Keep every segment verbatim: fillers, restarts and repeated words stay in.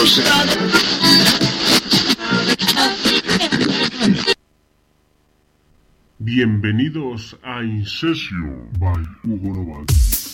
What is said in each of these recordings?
Bienvenidos a In Session by Hugo Novak.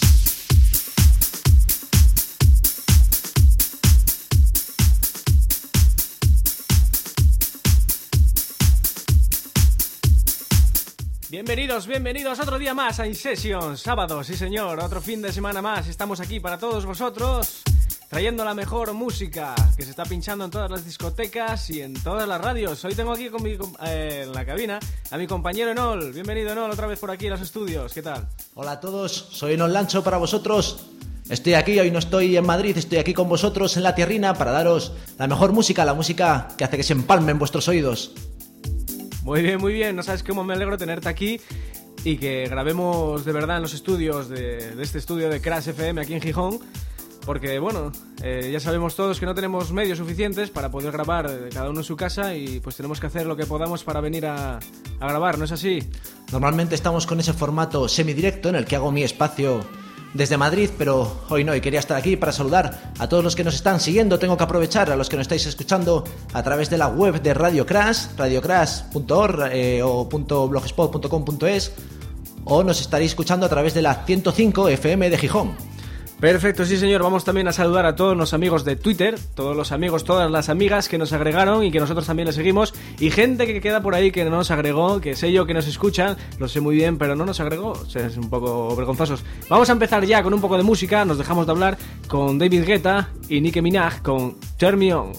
Bienvenidos, bienvenidos otro día más a In Session, sábado, sí señor, otro fin de semana más. Estamos aquí para todos vosotros, trayendo la mejor música que se está pinchando en todas las discotecas y en todas las radios. Hoy tengo aquí con mi, eh, en la cabina a mi compañero Enol. Bienvenido Enol, otra vez por aquí en los estudios, ¿qué tal? Hola a todos, soy Enol Lancho para vosotros. Estoy aquí, hoy no estoy en Madrid, estoy aquí con vosotros en la tierrina para daros la mejor música, la música que hace que se empalmen vuestros oídos. Muy bien, muy bien, no sabes cómo me alegro tenerte aquí y que grabemos de verdad en los estudios de, de este estudio de Crash F M aquí en Gijón, porque bueno, eh, ya sabemos todos que no tenemos medios suficientes para poder grabar cada uno en su casa y pues tenemos que hacer lo que podamos para venir a, a grabar, ¿no es así? Normalmente estamos con ese formato semidirecto en el que hago mi espacio desde Madrid, pero hoy no, y quería estar aquí para saludar a todos los que nos están siguiendo. Tengo que aprovechar a los que nos estáis escuchando a través de la web de Radio Crash, radio crash punto org eh, o .blogspot punto com punto es, o nos estaréis escuchando a través de la ciento cinco F M de Gijón. Perfecto, sí señor, vamos también a saludar a todos los amigos de Twitter, todos los amigos, todas las amigas que nos agregaron y que nosotros también les seguimos, y gente que queda por ahí que no nos agregó, que sé yo que nos escuchan, lo sé muy bien, pero no nos agregó, o sea, es un poco vergonzosos. Vamos a empezar ya con un poco de música, nos dejamos de hablar con David Guetta y Nicki Minaj con Turn Me On.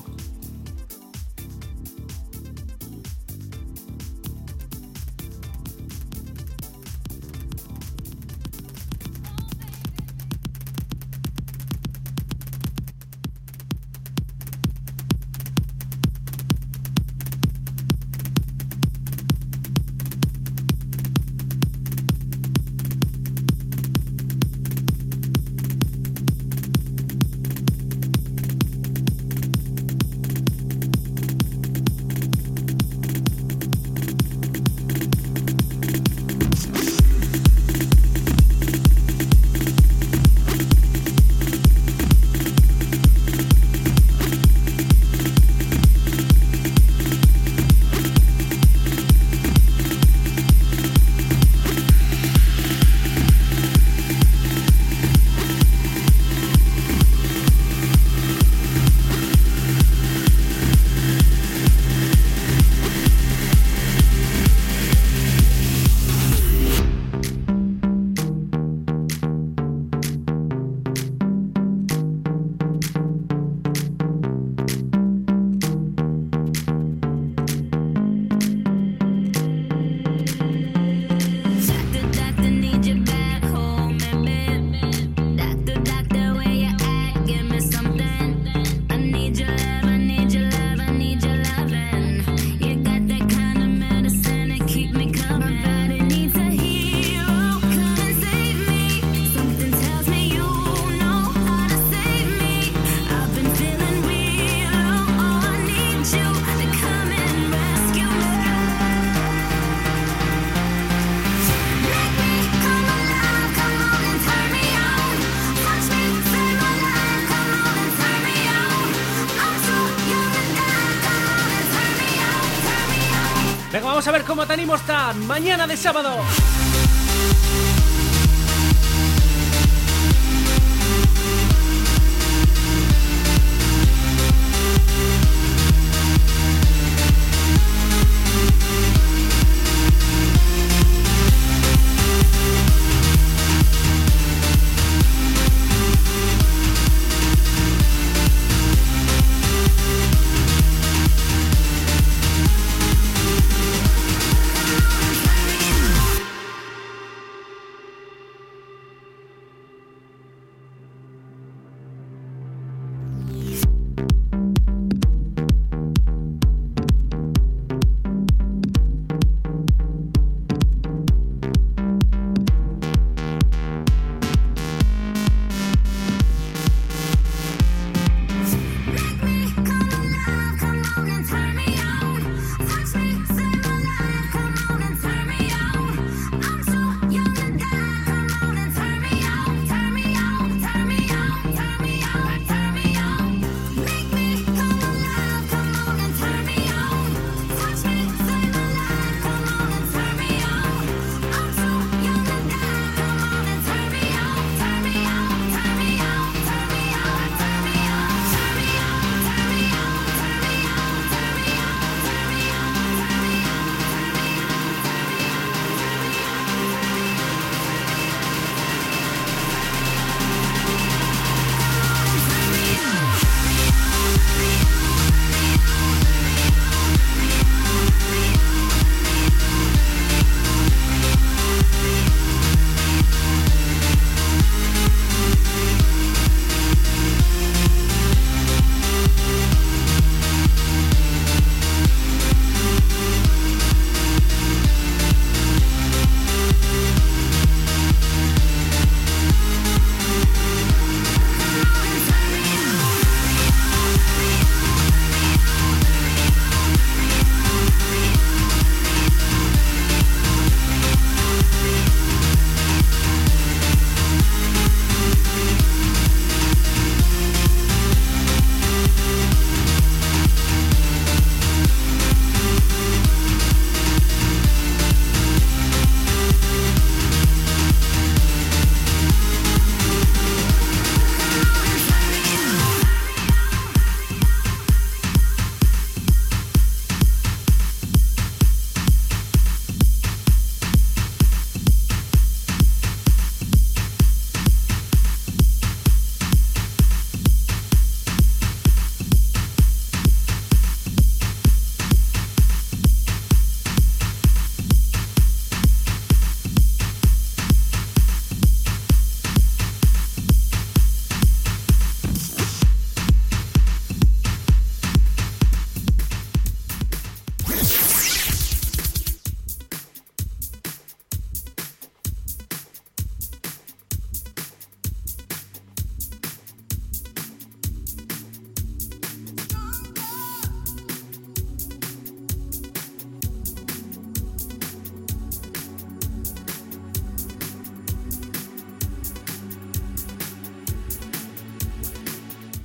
Vamos a ver cómo te animo esta mañana de sábado.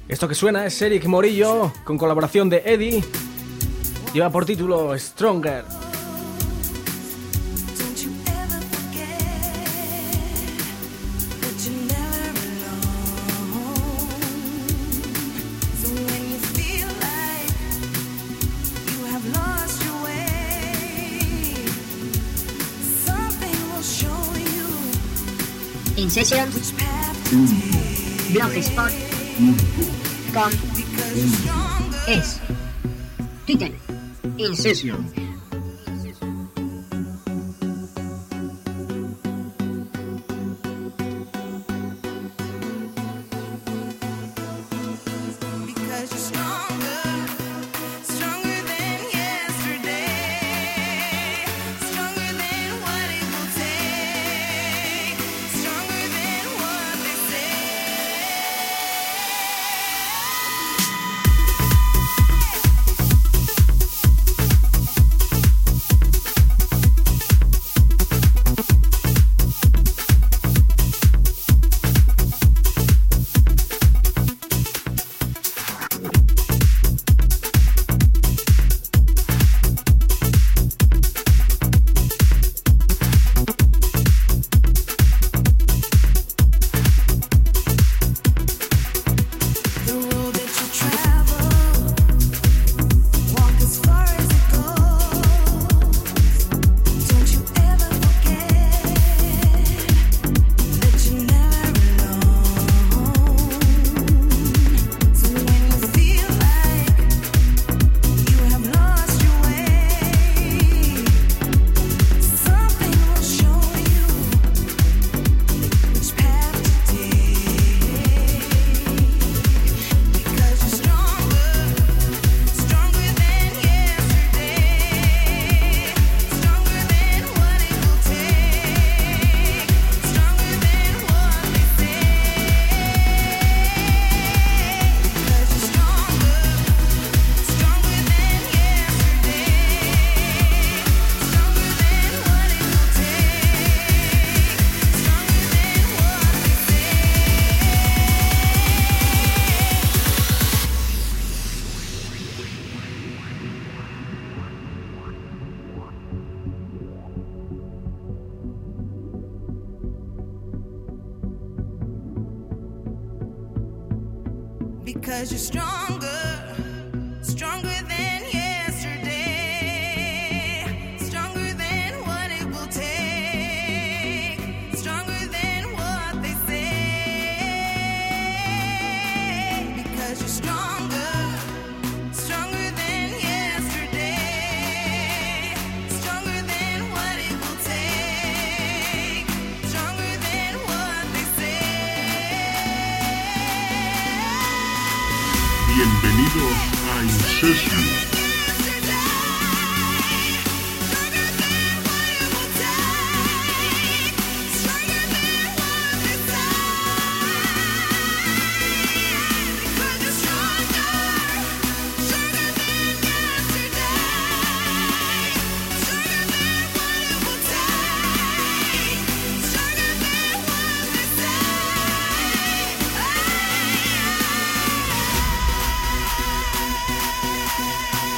Esto que suena es Eric Morillo con colaboración de Eddie. Lleva por título Stronger. In Sessions, blogspot punto com es Twitter, In Sessions. Because you're stronger, stronger than yesterday, stronger than what it will take, stronger than what they say. Because you're stronger, stronger than yesterday, stronger than what it will take, stronger than what they say. Bienvenidos a In Sessions. Stronger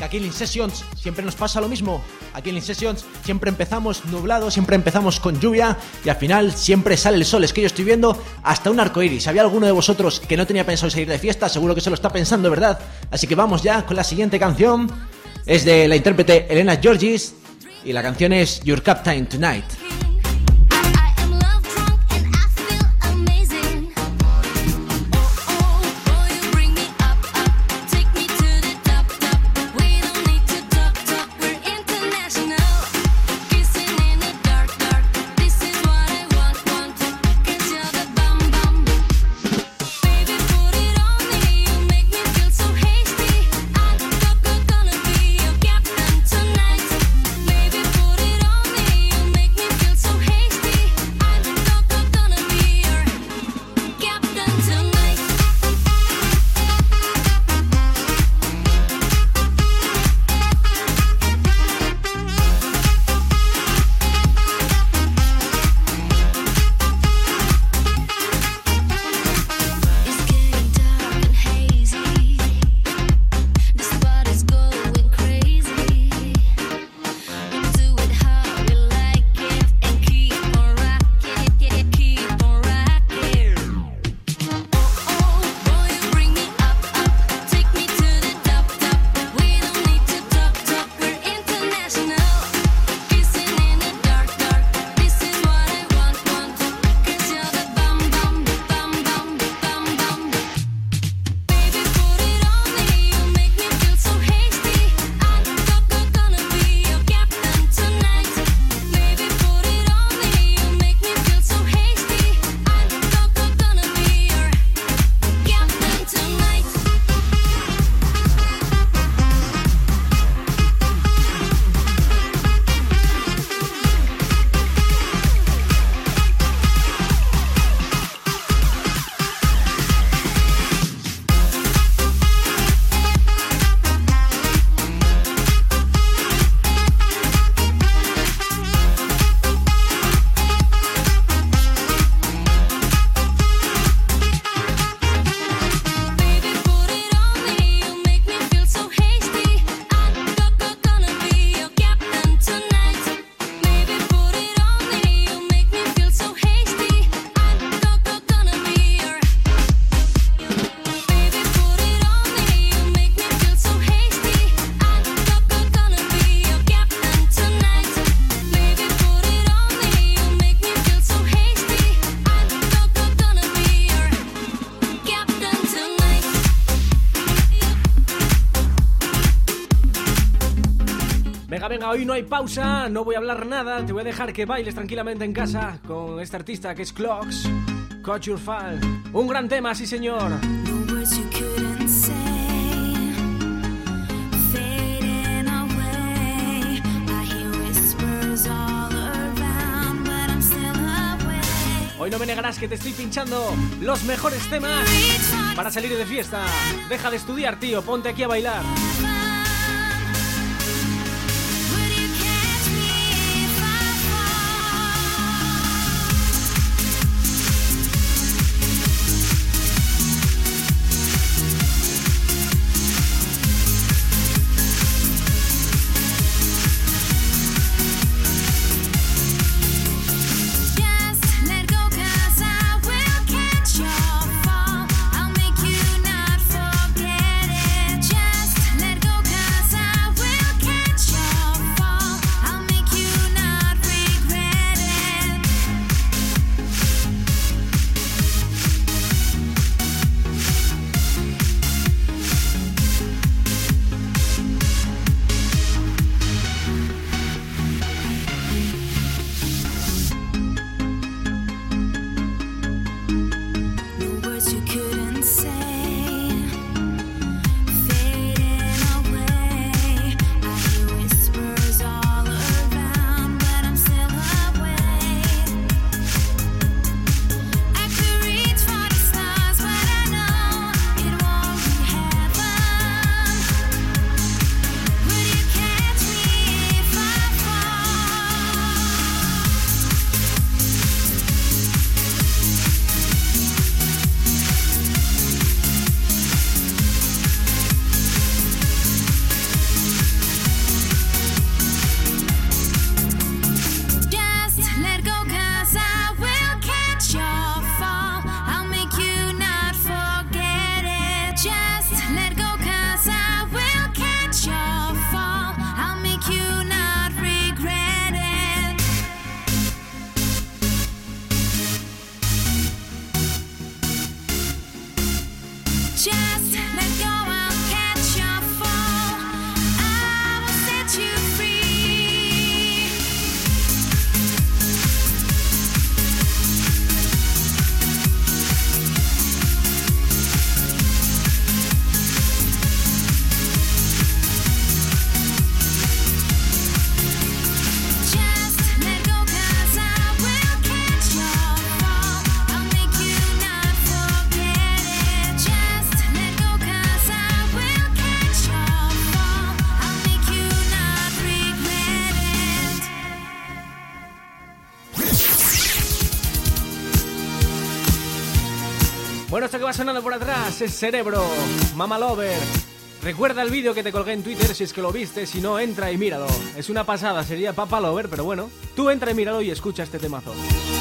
aquí en InSessions siempre nos pasa lo mismo. Aquí en InSessions siempre empezamos nublado, siempre empezamos con lluvia y al final siempre sale el sol. Es que yo estoy viendo hasta un arco iris. Si había alguno de vosotros que no tenía pensado salir de fiesta, seguro que se lo está pensando, ¿verdad? Así que vamos ya con la siguiente canción. Es de la intérprete Elena Georgis y la canción es Your Captain Tonight. Venga, hoy no hay pausa, no voy a hablar nada, te voy a dejar que bailes tranquilamente en casa con este artista que es Clocks, Caught Your Fall. Un gran tema, sí señor. No words you couldn't say, fading away. I hear whispers all around, but I'm still away. Hoy no me negarás que te estoy pinchando los mejores temas para salir de fiesta. Deja de estudiar, tío, ponte aquí a bailar. Let go. Bueno, esto que va sonando por atrás es Cerebro, Mama Lover. Recuerda el vídeo que te colgué en Twitter si es que lo viste, si no, entra y míralo. Es una pasada, sería Papa Lover, pero bueno, tú entra y míralo y escucha este temazo.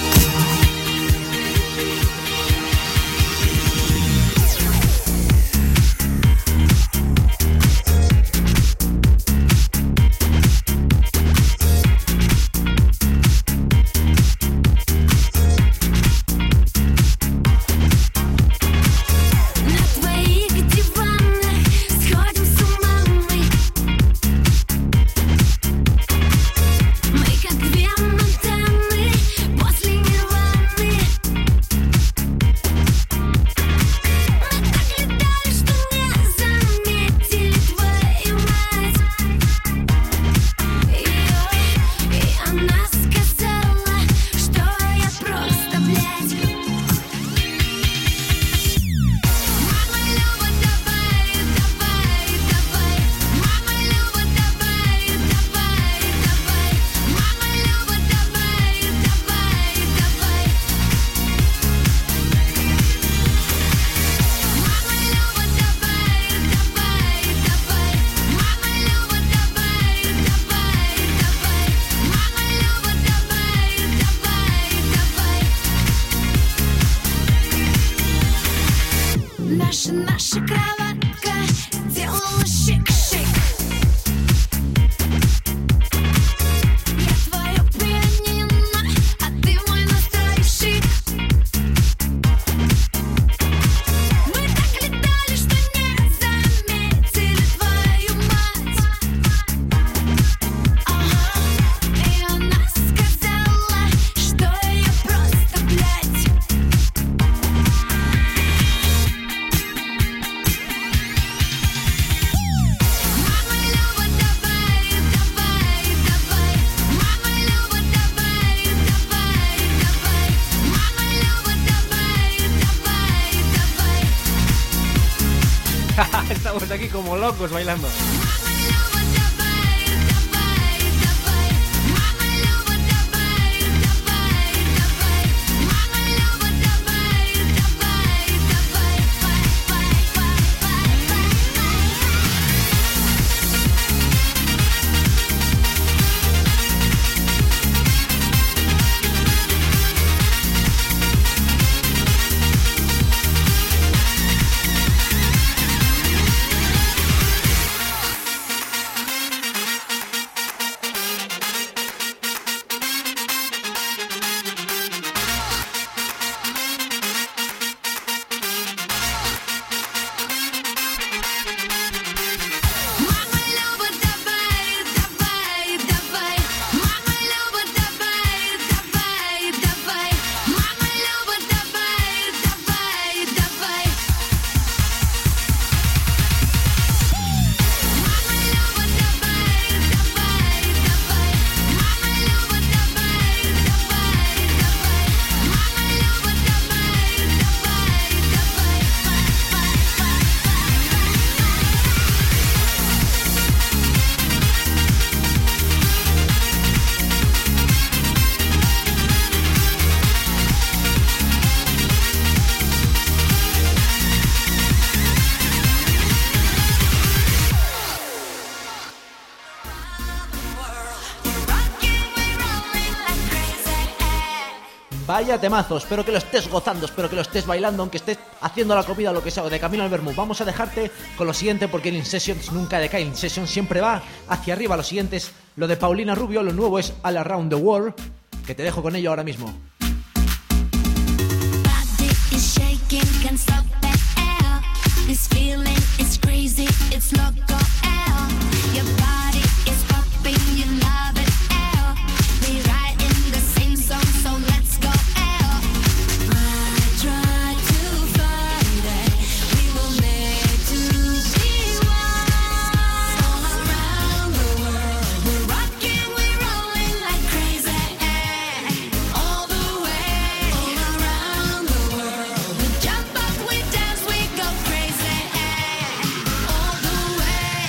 Наша, наша кроватка делала шик-шик. Я твое пианино, а ты мой настройщик. Мы так летали, что не заметили твою мать. Ага, и она сказала, что я просто, блядь. Estamos aquí como locos bailando. Vaya temazo, espero que lo estés gozando, espero que lo estés bailando, aunque estés haciendo la comida o lo que sea, o de camino al vermú. Vamos a dejarte con lo siguiente porque el InSessions nunca decae, el InSessions siempre va hacia arriba. Lo siguiente es lo de Paulina Rubio, lo nuevo es All Around the World, que te dejo con ello ahora mismo. Body is shaking, can't stop the air. This feeling is crazy, it's loco air. Your body is popping, you love it air. We ride in the same song, so let's go air. I try to find it, we were made to be one. All around the world, we're rocking, we're rolling like crazy air. All the way, all around the world. We jump up, we dance, we go crazy air. All the way.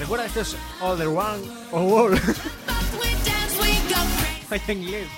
Recuerda, esto es All the One or World. Hay en inglés.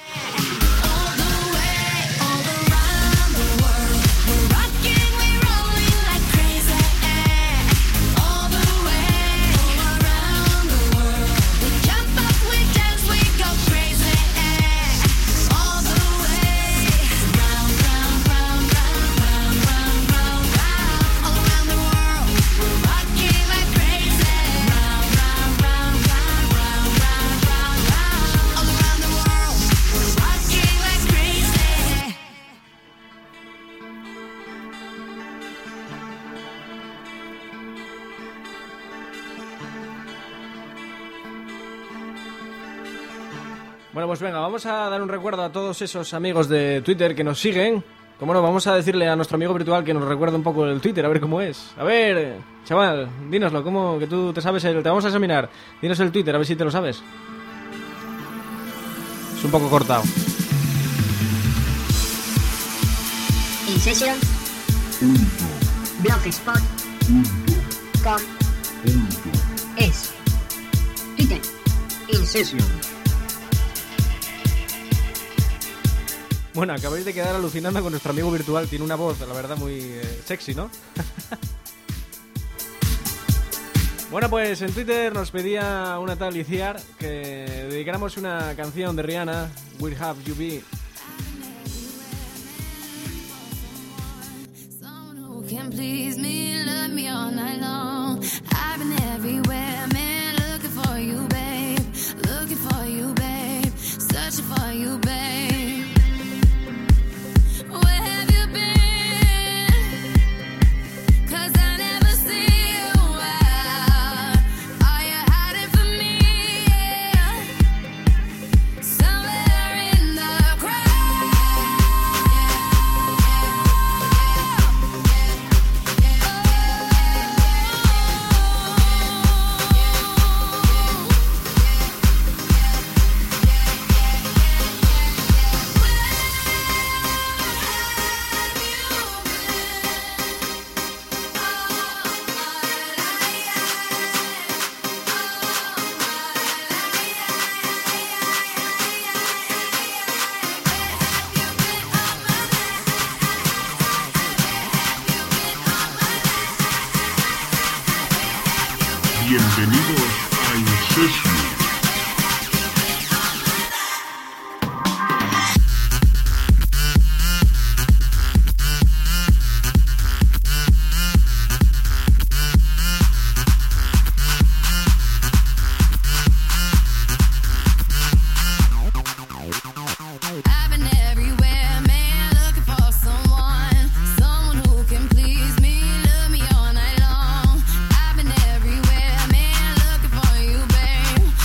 Bueno, pues venga, vamos a dar un recuerdo a todos esos amigos de Twitter que nos siguen. Como no, vamos a decirle a nuestro amigo virtual que nos recuerde un poco el Twitter, a ver cómo es. A ver, chaval, dínoslo, ¿cómo que tú te sabes el...? Te vamos a examinar. Dinos el Twitter, a ver si te lo sabes. Es un poco cortado. InSession Blogspot com es Twitter InSession. Bueno, acabáis de quedar alucinando con nuestro amigo virtual. Tiene una voz, la verdad, muy eh, sexy, ¿no? Bueno, pues en Twitter nos pedía una tal Iciar que dedicáramos una canción de Rihanna, Where Have You Been. Can please me, love me all night long. I've been everywhere, man, looking for you, babe. Looking for you, babe. Searching for you, babe. Where have you been? 'Cause I never see you out. Are you hiding from me? Yeah. Somewhere in the crowd. Bienvenidos a InSession. I've been everywhere, man, looking for someone, someone who can please me, love me all night long. I've been everywhere, man, looking for you, babe,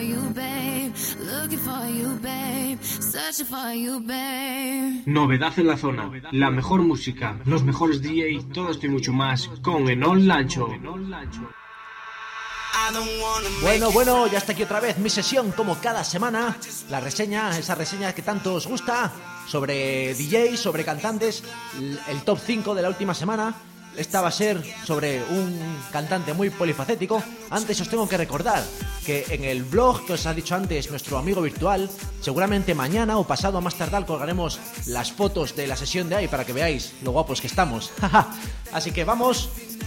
you, babe. Looking for you, babe. Searching for you, babe. Novedad en la zona, la mejor música, los mejores D J, todo esto y mucho más con Enol Lancho. Bueno, bueno, ya está aquí otra vez mi sesión, como cada semana. La reseña, esa reseña que tanto os gusta, sobre D Js, sobre cantantes, el top cinco de la última semana. Esta va a ser sobre un cantante muy polifacético. Antes os tengo que recordar que en el blog que os ha dicho antes nuestro amigo virtual, seguramente mañana o pasado a más tardar colgaremos las fotos de la sesión de ahí para que veáis lo guapos que estamos. Así que vamos,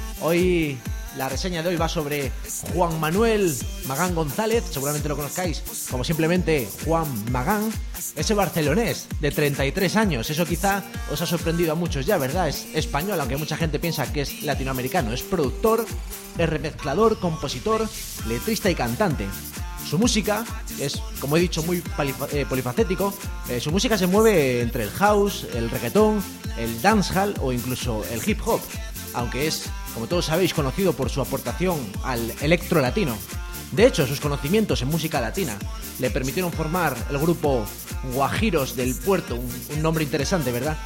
hoy la reseña de hoy va sobre Juan Manuel Magán González, seguramente lo conozcáis como simplemente Juan Magán. Ese barcelonés de treinta y tres años, eso quizá os ha sorprendido a muchos ya, ¿verdad? Es español, aunque mucha gente piensa que es latinoamericano. Es productor, es remezclador, compositor, letrista y cantante. Su música es, como he dicho, muy eh, polifacético. Eh, su música se mueve entre el house, el reggaetón, el dancehall o incluso el hip hop, aunque es, como todos sabéis, conocido por su aportación al electro latino. De hecho, sus conocimientos en música latina le permitieron formar el grupo Guajiros del Puerto, un, un nombre interesante, ¿verdad?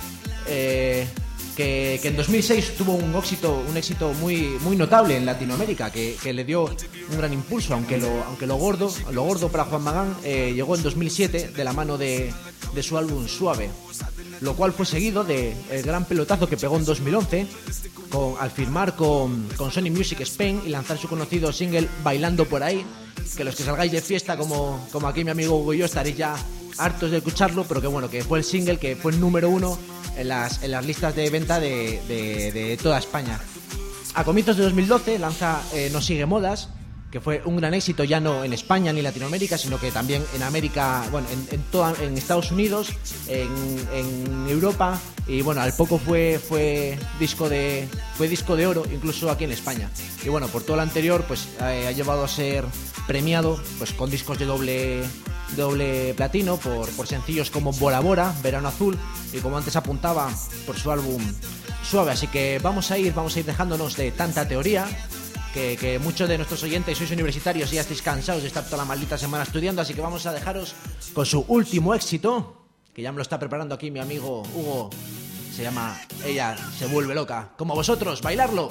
Eh, que, que en dos mil seis tuvo un éxito, un éxito muy, muy notable en Latinoamérica, que, que le dio un gran impulso, aunque lo, aunque lo gordo, lo gordo para Juan Magán eh, llegó en dos mil siete de la mano de, de su álbum Suave, lo cual fue seguido de el gran pelotazo que pegó en dos mil once con, al firmar con, con Sony Music Spain y lanzar su conocido single Bailando por ahí, que los que salgáis de fiesta como, como aquí mi amigo Hugo y yo estaréis ya hartos de escucharlo, pero que bueno, que fue el single que fue el número uno en las, en las listas de venta de, de, de toda España. A comienzos de dos mil doce lanza eh, No Sigue Modas, que fue un gran éxito ya no en España ni Latinoamérica, sino que también en América, bueno, en, en, toda, en Estados Unidos, en, en Europa, y bueno, al poco fue fue disco de fue disco de oro, incluso aquí en España. Y bueno, por todo lo anterior, pues eh, ha llevado a ser premiado pues con discos de doble doble platino por, por sencillos como Bora Bora, Verano Azul, y como antes apuntaba, por su álbum Suave. Así que vamos a ir, vamos a ir dejándonos de tanta teoría. Que, que muchos de nuestros oyentes sois universitarios y ya estáis cansados de estar toda la maldita semana estudiando, así que vamos a dejaros con su último éxito, que ya me lo está preparando aquí mi amigo Hugo. Se llama Ella se vuelve loca. Como vosotros, bailarlo.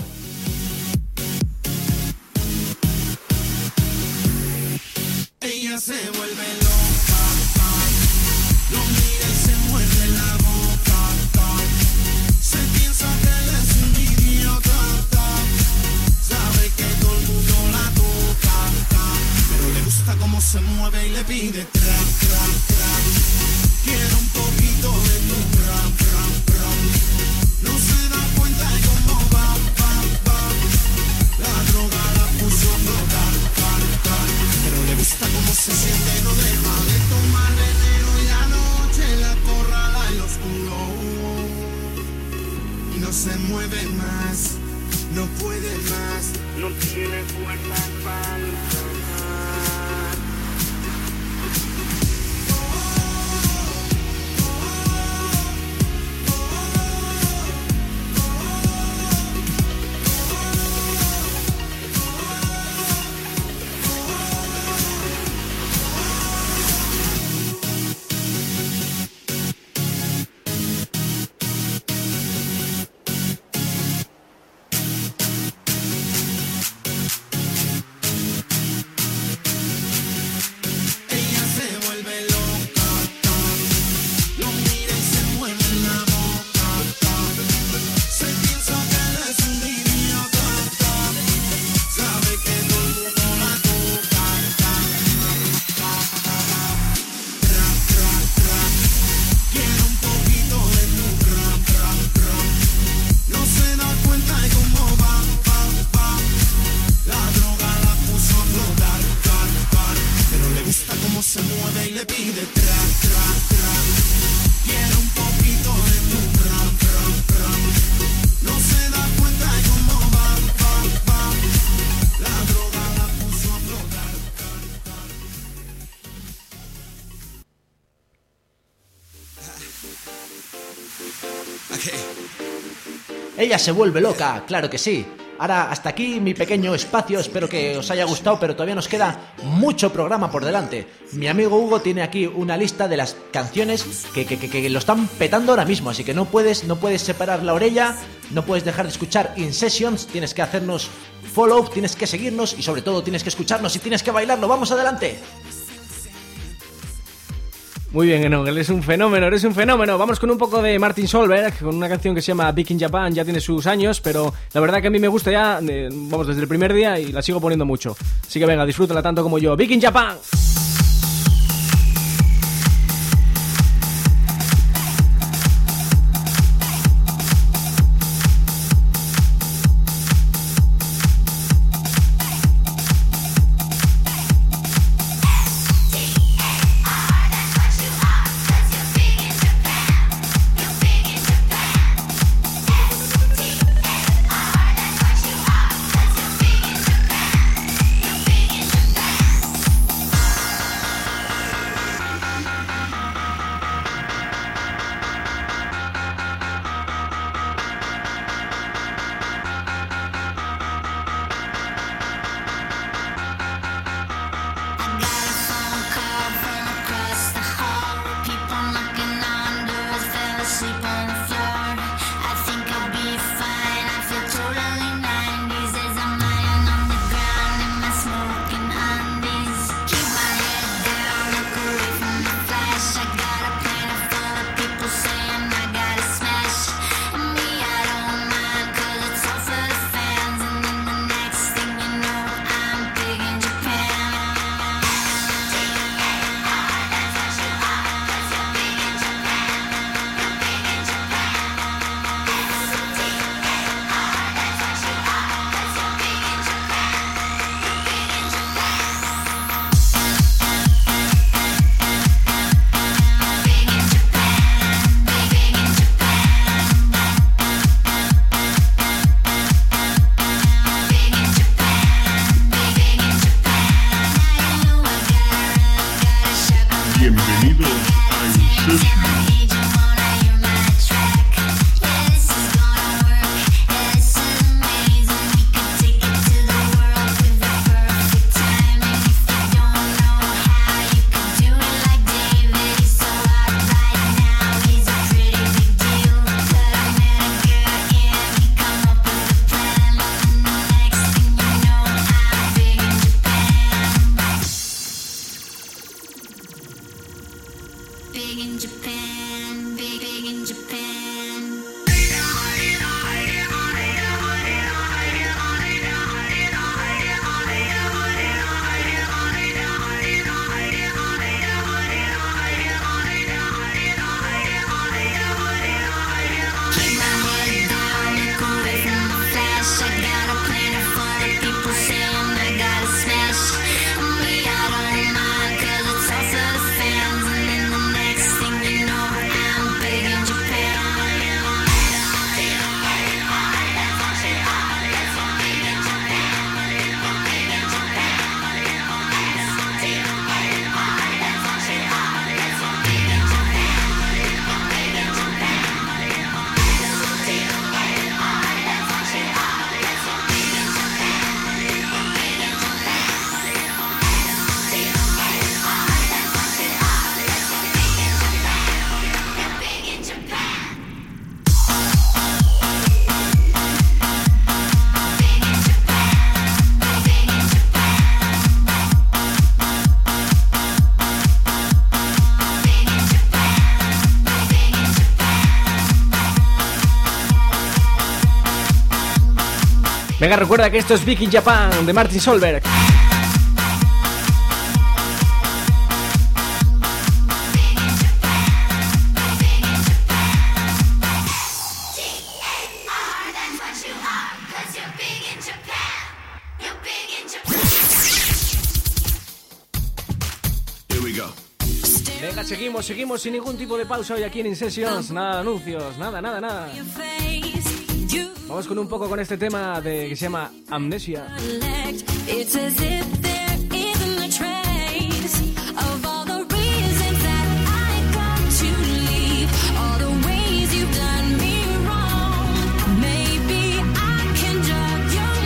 Ella se vuelve loca, lo mira y se muerde la boca, se piensa que él es un idiota. Sabe que todo el mundo la toca, pero le gusta cómo se mueve y le pide tra, tra, tra. Quiere un poquito de tu tra, tra, tra. No se da cuenta de cómo va, va, va. La droga la puso a flotar, tar, tar. Pero le gusta cómo se siente, no deja de tomar veneno y la noche la corrala en lo oscuro. Y no se mueve más. No puede más, no tiene fuerza para luchar. Ella se vuelve loca, claro que sí. Ahora, hasta aquí mi pequeño espacio, espero que os haya gustado, pero todavía nos queda mucho programa por delante. Mi amigo Hugo tiene aquí una lista de las canciones que, que, que, que lo están petando ahora mismo, así que no puedes, no puedes separar la orella, no puedes dejar de escuchar In Sessions, tienes que hacernos follow, tienes que seguirnos y sobre todo tienes que escucharnos y tienes que bailarlo. ¡Vamos adelante! Muy bien, Enoch, eres un fenómeno, eres un fenómeno. Vamos con un poco de Martin Solveig, con una canción que se llama Big in Japan. Ya tiene sus años, pero la verdad que a mí me gusta ya, eh, vamos, desde el primer día y la sigo poniendo mucho. Así que venga, disfrútala tanto como yo. Big in Japan. Venga, recuerda que esto es Big in Japan de Martin Solveig. Venga, seguimos, seguimos sin ningún tipo de pausa hoy aquí en In Sessions. Nada de anuncios, nada, nada, nada. Vamos con un poco con este tema de que se llama Amnesia. Maybe I can jog your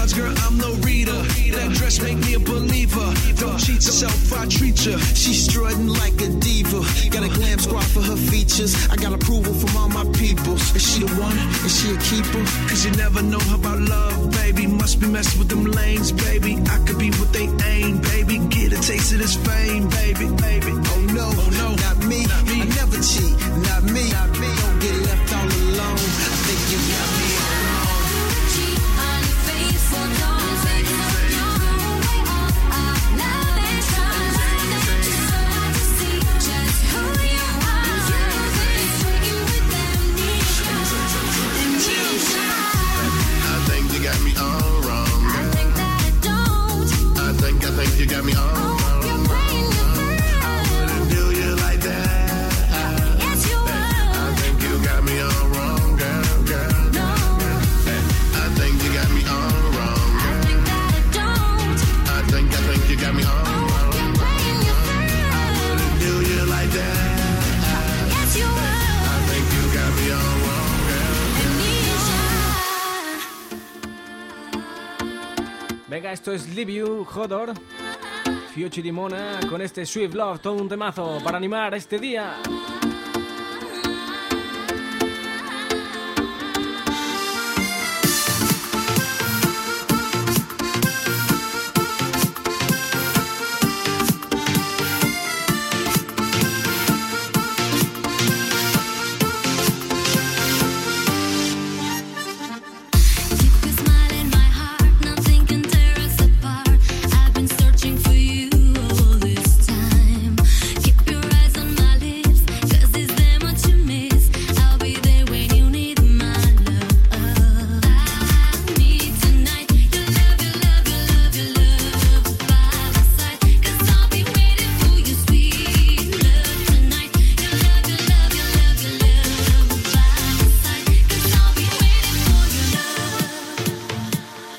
odds, girl, I'm no reader. That dress make me a believer. Don't cheat yourself, I treat ya. She's strutting like a diva. Got a glam squad for her features. I got approval from all my peoples. Is she the one? Is she a keeper? Cause you never know about love, baby. Must be messing with them lanes, baby. I could be what they aim, baby. Get a taste of this fame, baby, baby. Oh no, oh no, not me. Not me. I never cheat, not me. Not me. Don't get left all alone. I think you got me wrong. Cheat on your faithful, don't take it up your own way. All our love is trying just so I can see just who you are. It's working with amnesia. Amnesia. I think you got me all wrong. I think that I don't. I think, I think you got me all wrong. You're playing your I wouldn't do you like that. Yes, you I are. think you got me all wrong, girl, girl. No, I think you got me all wrong. I think that I don't. I think, I think you got me all wrong. You're playing your I wouldn't do you like that. Yes, you are. I think you got me all wrong, girl. Venga, esto es Leave You, Hodor, Future y Mona, con este Swift Love, todo un temazo para animar este día. Keep a smile in my heart, nothing can tear us apart. I've been searching for you all this time. Keep your eyes on my lips, 'cause is there much you miss? I'll be there when you need my love. I need tonight your love, your love, your love, your love by my side. 'Cause I'll be waiting for your sweet love tonight. Your love, your love, your love, your love by my side. 'Cause I'll be waiting for your love.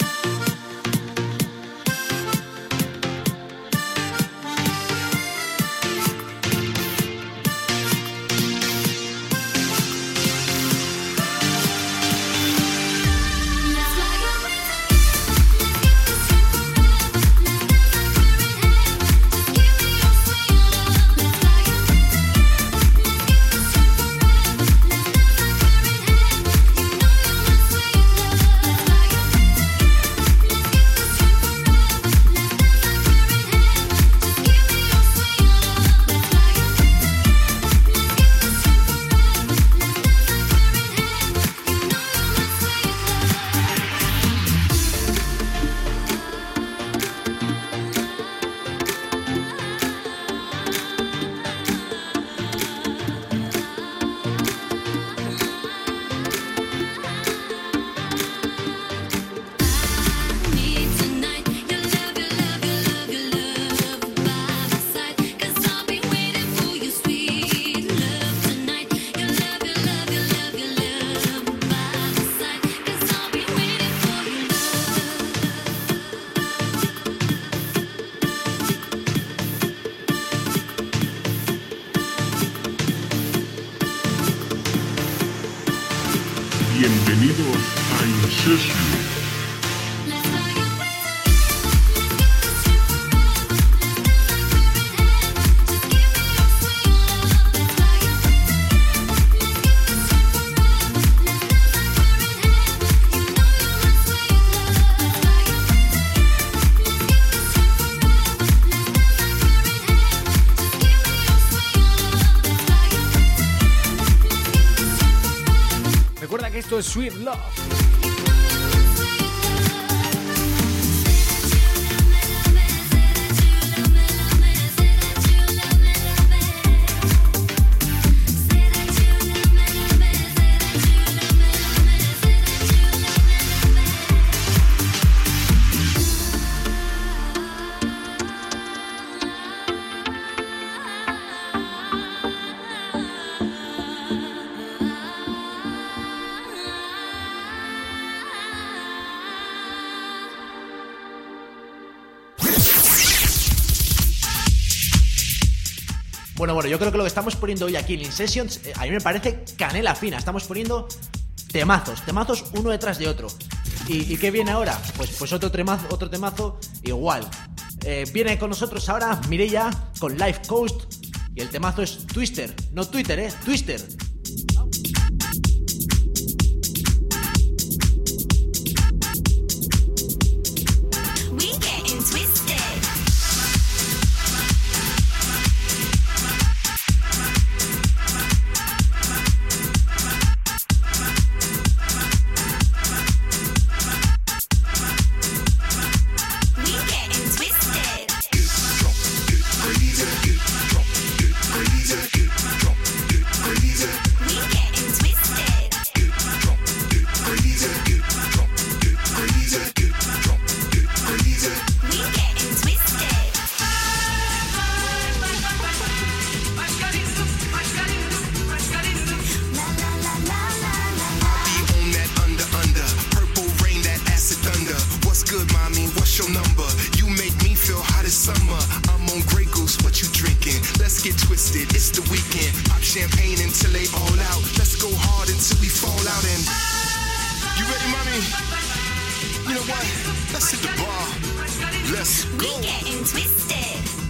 Let's fly away together. Let's get this Bienvenidos a Incesio. Recuerda que esto es Sweet Love. Bueno, bueno, yo creo que lo que estamos poniendo hoy aquí en InSessions, eh, a mí me parece canela fina. Estamos poniendo temazos, temazos uno detrás de otro. ¿Y, y qué viene ahora? Pues, pues otro, temazo, otro temazo igual. Eh, viene con nosotros ahora Mireia con Life Coast y el temazo es Twister. No Twitter, eh, Twister. We getting twisted. We getting twisted. We getting twisted. We getting twisted. La la la la la la la. Be on that under under, purple rain, that acid thunder. What's good, mommy? What's your number? You make me feel hot as summer. I'm on Grey Goose, what you drinking? Let's get twisted, it's the weekend. Pop champagne until they all out. Let's go hard until we fall out and. You ready, mommy? You know what? Let's hit the bar. Let's We go. getting twisted.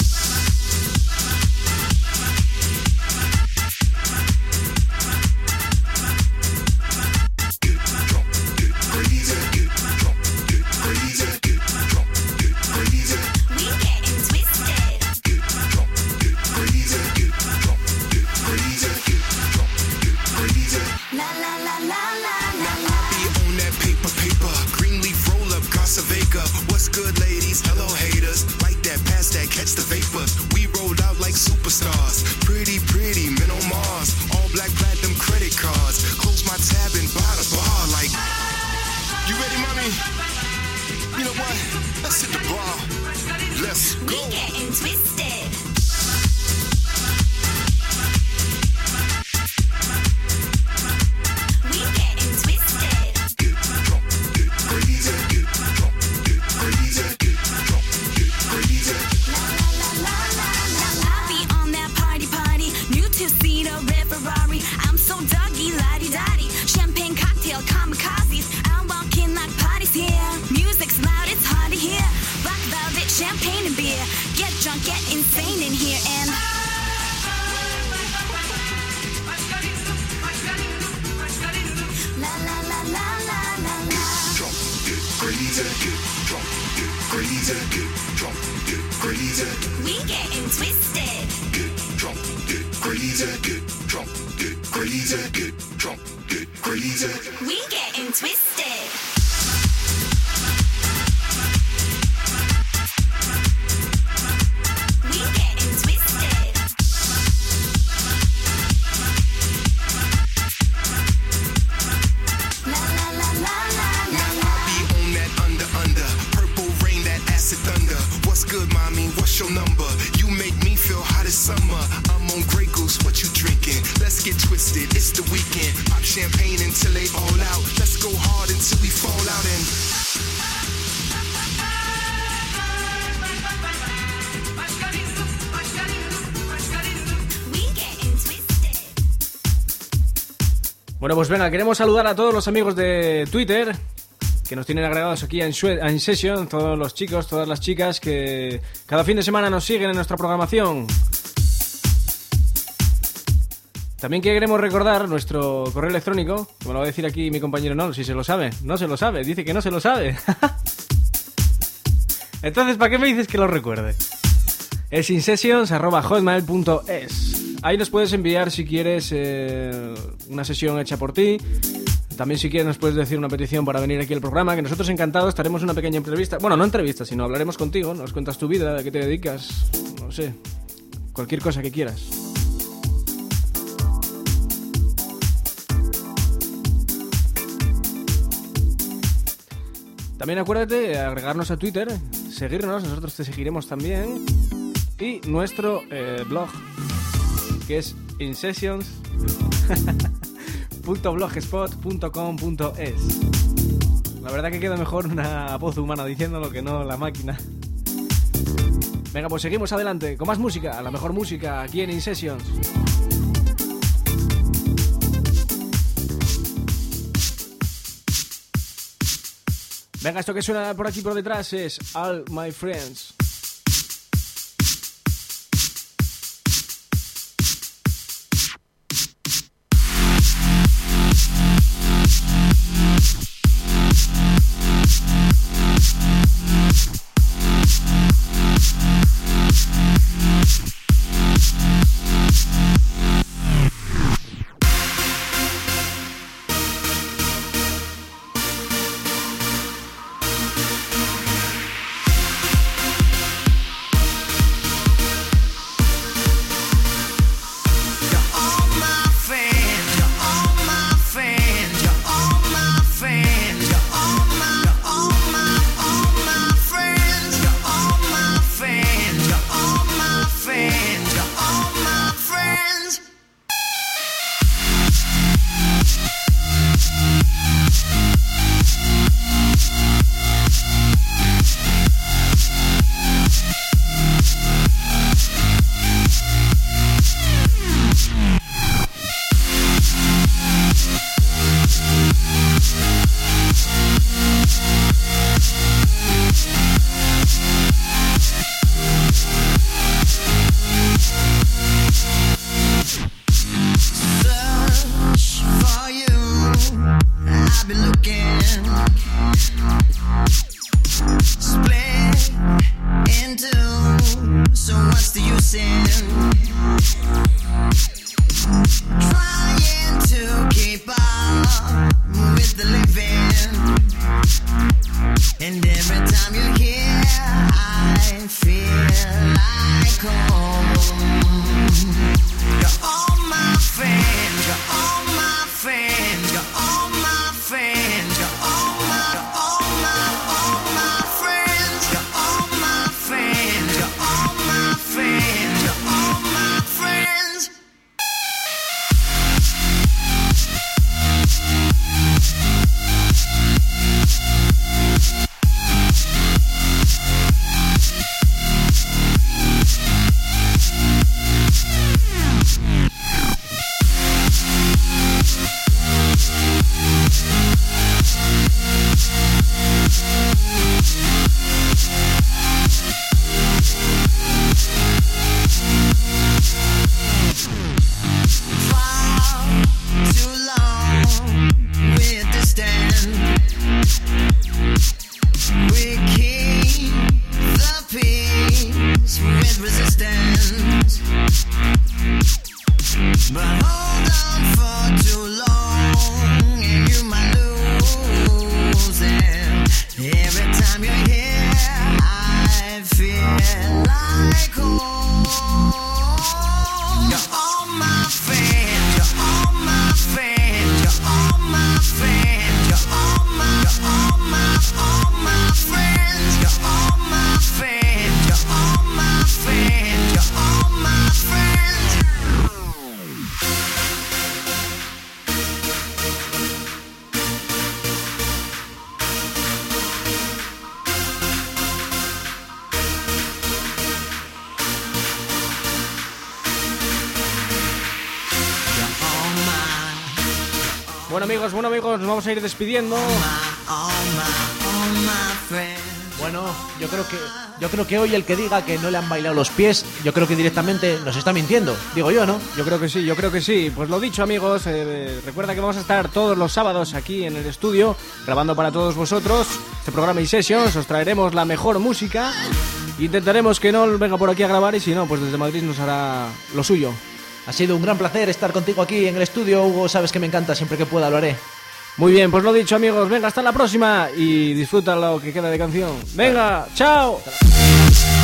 We getting twisted. La la la la la la la. Be on that paper, paper. Greenleaf roll up, Casavega. What's good, ladies? Hello, haters. Like that, pass that, catch the vapors. We rolled out like superstars. Pretty, pretty, men on Mars. All black, platinum credit cards. Close my tab and buy the bar. Like, you ready, mommy? You know what? Let's hit the bar. Let's We go. getting twisted. We getting twisted. La la la la la la. I be on that party party, new two-seater red Ferrari. I'm so doggy, la-di-da-di. Champagne cocktail, kamikazes. I'm walking like parties here. Music's loud, it's hard to hear. Black velvet, champagne and beer. Get drunk, get insane in here and. La la la la la la la. We getting twisted. We getting twisted. We getting twisted. La la la la la la la. Be on that under under, purple rain, that acid thunder. What's good, mommy? What's your number? You make me feel hot as summer. I'm on Grey Goose, what you drinking? Let's get twisted, it's the weekend. Pop champagne until they all out. Let's go hard until we fall out and. We getting twisted. Bueno, pues venga, queremos saludar a todos los amigos de Twitter que nos tienen agregados aquí en, Shue- en Session, todos los chicos, todas las chicas que cada fin de semana nos siguen en nuestra programación. También queremos recordar nuestro correo electrónico, que me lo va a decir aquí mi compañero No, si se lo sabe. No se lo sabe, dice que no se lo sabe. Entonces, ¿para qué me dices que lo recuerde? Es insessions arroba hotmail punto es. Ahí nos puedes enviar si quieres eh, una sesión hecha por ti. También si quieres nos puedes decir una petición para venir aquí al programa, que nosotros encantados estaremos una pequeña entrevista. Bueno, no entrevista, sino hablaremos contigo, nos cuentas tu vida, a qué te dedicas, no sé, cualquier cosa que quieras. También acuérdate de agregarnos a Twitter, seguirnos, nosotros te seguiremos también. Y nuestro eh, blog, que es insessions punto blogspot punto com punto es. La verdad que queda mejor una voz humana diciéndolo que no la máquina. Venga, pues seguimos adelante con más música, la mejor música aquí en Insessions. Venga, esto que suena por aquí por detrás es All My Friends. Bueno amigos, bueno amigos, nos vamos a ir despidiendo. Bueno, yo creo que yo creo que hoy el que diga que no le han bailado los pies, yo creo que directamente nos está mintiendo. Digo yo, ¿no? Yo creo que sí, yo creo que sí. Pues lo dicho amigos, eh, recuerda que vamos a estar todos los sábados aquí en el estudio grabando para todos vosotros este programa y sessions. Os traeremos la mejor música. Intentaremos que no venga por aquí a grabar y si no, pues desde Madrid nos hará lo suyo. Ha sido un gran placer estar contigo aquí en el estudio, Hugo. Sabes que me encanta, siempre que pueda lo haré. Muy bien, pues lo dicho amigos, venga, hasta la próxima y disfruta lo que queda de canción. Venga, chao.